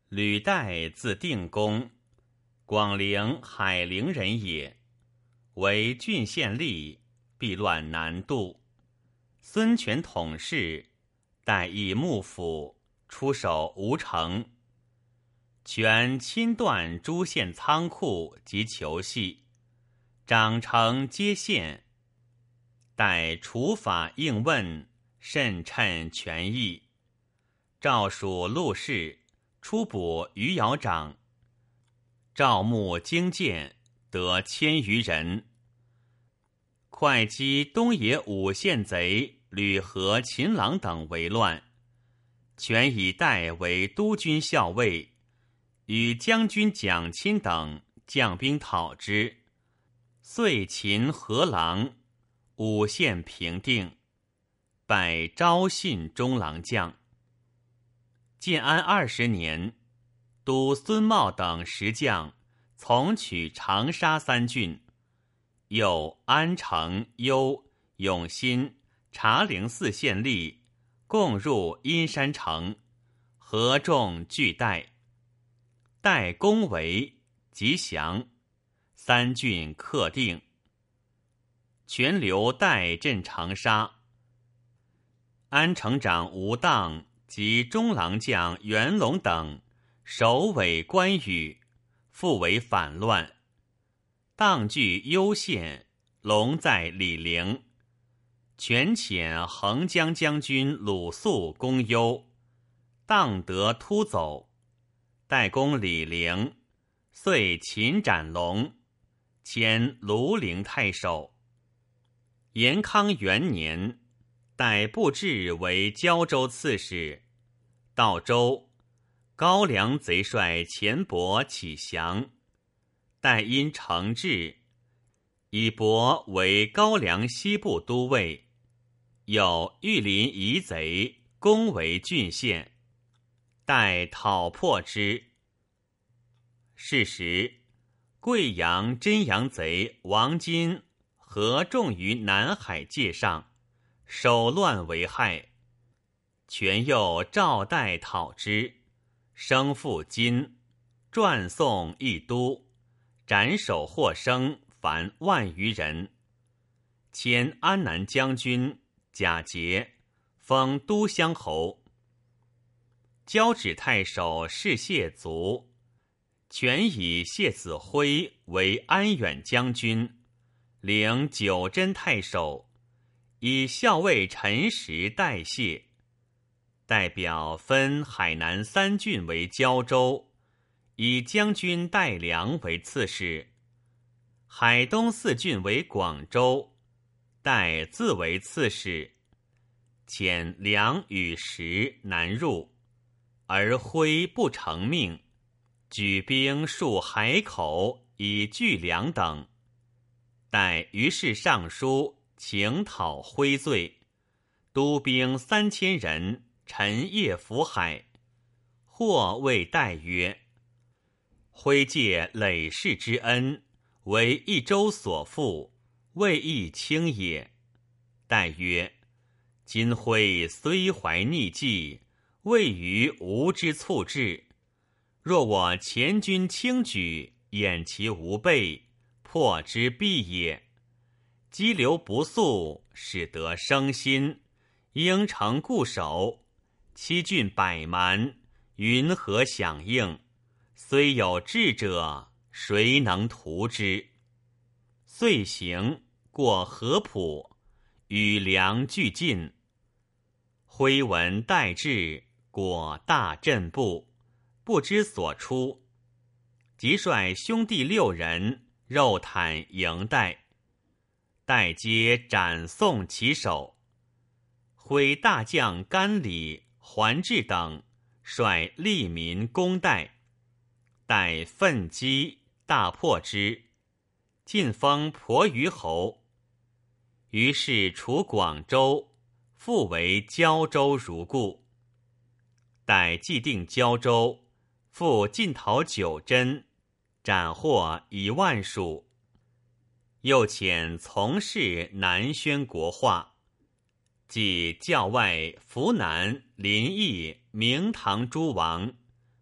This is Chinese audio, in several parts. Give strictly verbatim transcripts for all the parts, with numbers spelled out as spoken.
吕岱字定公，广陵海陵人也。为郡县吏，避乱南渡。孙权统事，代以幕府，出守吴城。权侵断诸县仓库及囚系，长城皆陷。待处法应问，甚趁权益。诏属陆氏，出捕余姚长。赵牧精剑，得千余人。会稽东野五县贼吕和、秦朗等为乱，权以代为督军校尉，与将军蒋钦等将兵讨之，遂擒何郎，五县平定，拜昭信中郎将。建安二十年，督孙茂等十将从取长沙三郡，又安城、幽、永新、茶陵四县吏共入阴山城，合众俱逮。待攻围，即降，三郡克定。权留代镇长沙。安城长吴当及中郎将袁龙等首尾关羽，复为反乱。当据幽县，龙在醴陵。权遣横江将军鲁肃攻幽，当得突走，待攻醴陵，遂擒斩龙，迁庐陵太守。延康元年，代布置为胶州刺史。到州，高梁贼帅钱伯起降，待因承制，以伯为高梁西部都尉。有玉林夷贼攻为郡县，待讨破之。是时，贵阳真阳贼王金合众于南海界上，手乱为害。权又赵代讨之，生父金，传送一都，斩首获生凡万余人。迁安南将军贾节，封都乡侯。交趾太守是谢卒，权以谢子辉为安远将军，领九真太守，以校尉陈实代谢。代表分海南三郡为胶州，以将军戴良为刺史。海东四郡为广州，代自为刺史。遣良与石南入，而辉不成命，举兵戍海口以拒粮等。待于是上书请讨辉罪，督兵三千人陈夜伏海。或谓代曰：辉借累世之恩，为一州所负，未易轻也。代曰：今辉虽怀逆计，未于吾之促至。若我前军轻举，掩其无备，破之必也。激流不速，使得生心，应城固守，七郡百蛮，云何响应？虽有志者，谁能图之？遂行，过合浦，与梁俱进。辉闻待至，果大震怖，不知所出，即率兄弟六人肉袒迎待，待皆斩送其首。辉大将甘礼、桓志等率利民攻待，待奋击，大破之，晋封婆余侯。于是除广州，复为胶州如故。待既定胶州，复进讨九真，斩获一万数。又遣从事南宣国话，即教外扶南、临邑、明堂诸王，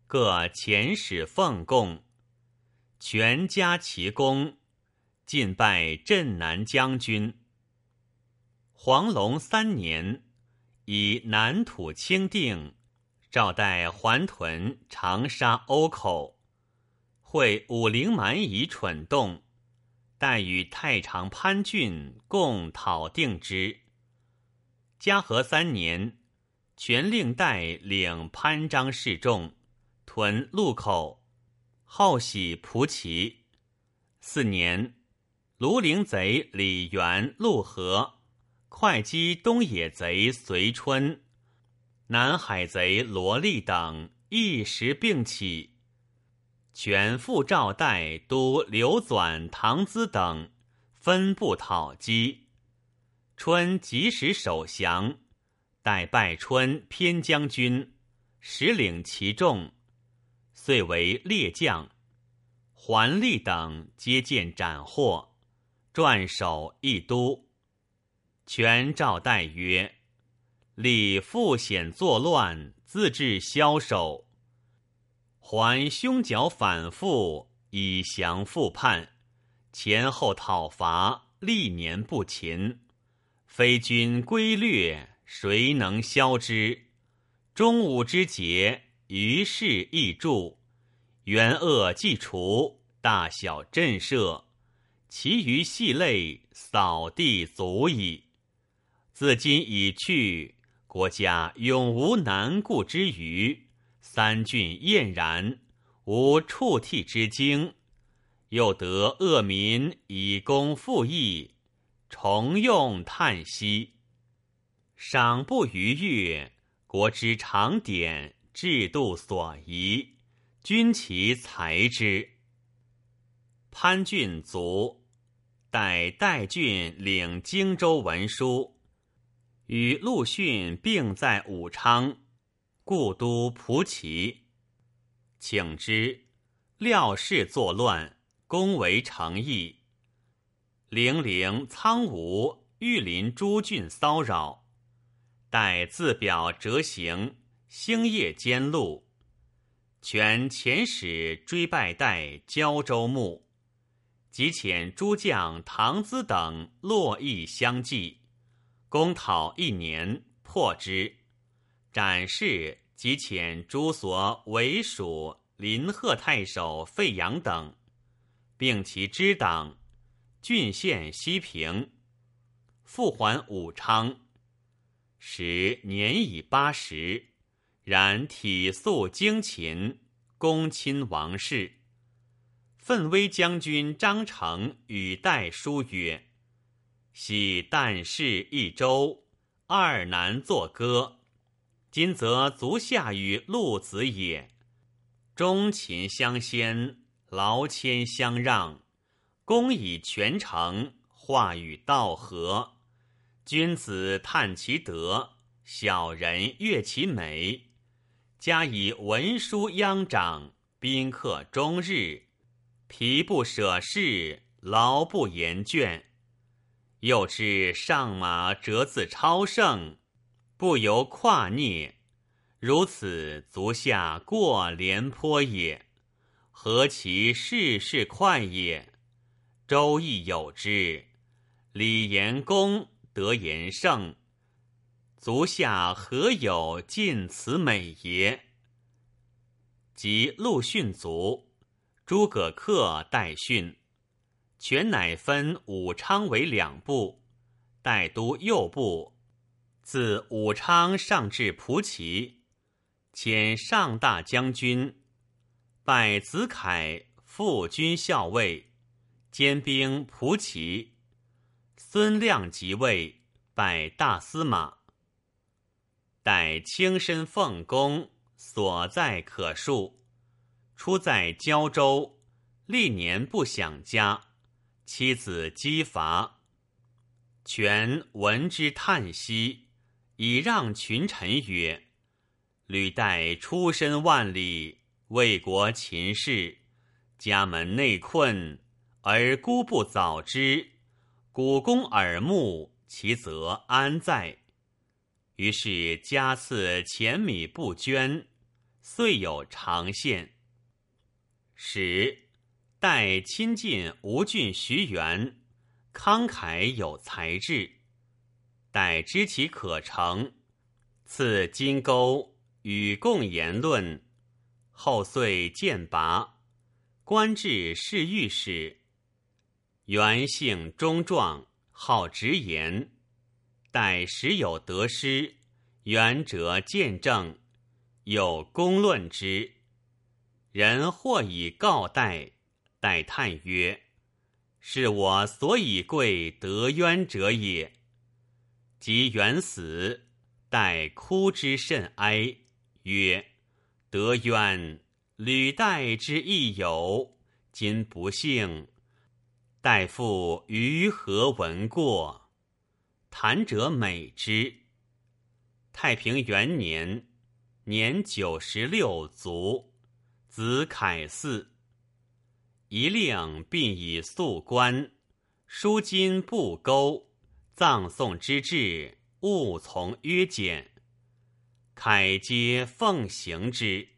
各遣使奉贡，全加其功，进拜镇南将军。黄龙三年，以南土清定，诏代还屯长沙瓯口，会武陵蛮夷蠢动，待与太常潘俊共讨定之。嘉禾三年，全令代领潘璋示众，屯路口，后徙蒲骑。四年，庐陵贼李元、陆河会稽东野贼随春、南海贼罗立等一时并起，全副赵代都刘纂、唐咨等分部讨击。春及时守降，待拜春偏将军，实领其众，遂为列将。桓立等皆见斩获，撰守益都。权诏代曰：立负险作乱，自致枭首。桓凶狡反复，以降复叛，前后讨伐，历年不勤。非君规略，谁能消之？中午之节，于是易著，元恶既除，大小震慑，其余系类，扫地足矣。自今已去，国家永无难顾之虞，三郡晏然，无触涕之经，又得恶民以功复义，重用叹息。赏不逾越，国之常典，制度所宜，君其裁之。潘俊卒，待代郡领荆州文书，与陆逊并在武昌，故都蒲骑。请之，廖氏作乱，攻为成邑。零陵、苍梧、玉林诸郡骚扰，待自表折行，星夜兼路。权遣使追拜代胶州牧，即遣诸将唐咨等络绎相继，攻讨一年，破之。展示即遣诸所为属临贺太守费扬等，并其支党，郡县西平，复还武昌。时年已八十，然体素精勤，恭亲王室。奋威将军张成与代书曰：昔旦氏一州，二南作歌，今则足下与陆子也。忠勤相先，劳谦相让，公以全成，话与道合。君子叹其德，小人悦其美。加以文书央长，宾客终日，疲不舍事，劳不言倦。又知上马折自超胜，不由跨蹑，如此足下过廉颇也。何其事事快也！周易有之，礼言公，德言圣，足下何有尽此美也？及陆逊卒，诸葛恪代训，权乃分武昌为两部，代都右部，自武昌上至蒲骑，遣上大将军，拜子凯副军校尉，兼兵蒲骑。孙亮即位，拜大司马。待轻身奉公，所在可述。出在胶州，历年不享家，妻子饥乏。权闻之叹息，以让群臣曰：履带出身万里，为国勤事，家门内困，而孤不早之，古公耳目，其则安在？于是加赐钱米不捐， 遂有长县。十待亲近吴郡徐元，慷慨有才智。待知其可成，赐金钩与共言论。后遂荐拔，官至侍御史。元性忠壮，好直言。待时有得失，元者见证，有公论之。人或以告代，代叹曰：是我所以贵得渊者也。及元死，代哭之甚哀，曰：得渊，履代之亦友，今不幸，代父于何闻过？谈者美之。太平元年，年九十六卒，子凯嗣。一令并以素官，书金布钩，葬送之制，务从约简。凯皆奉行之。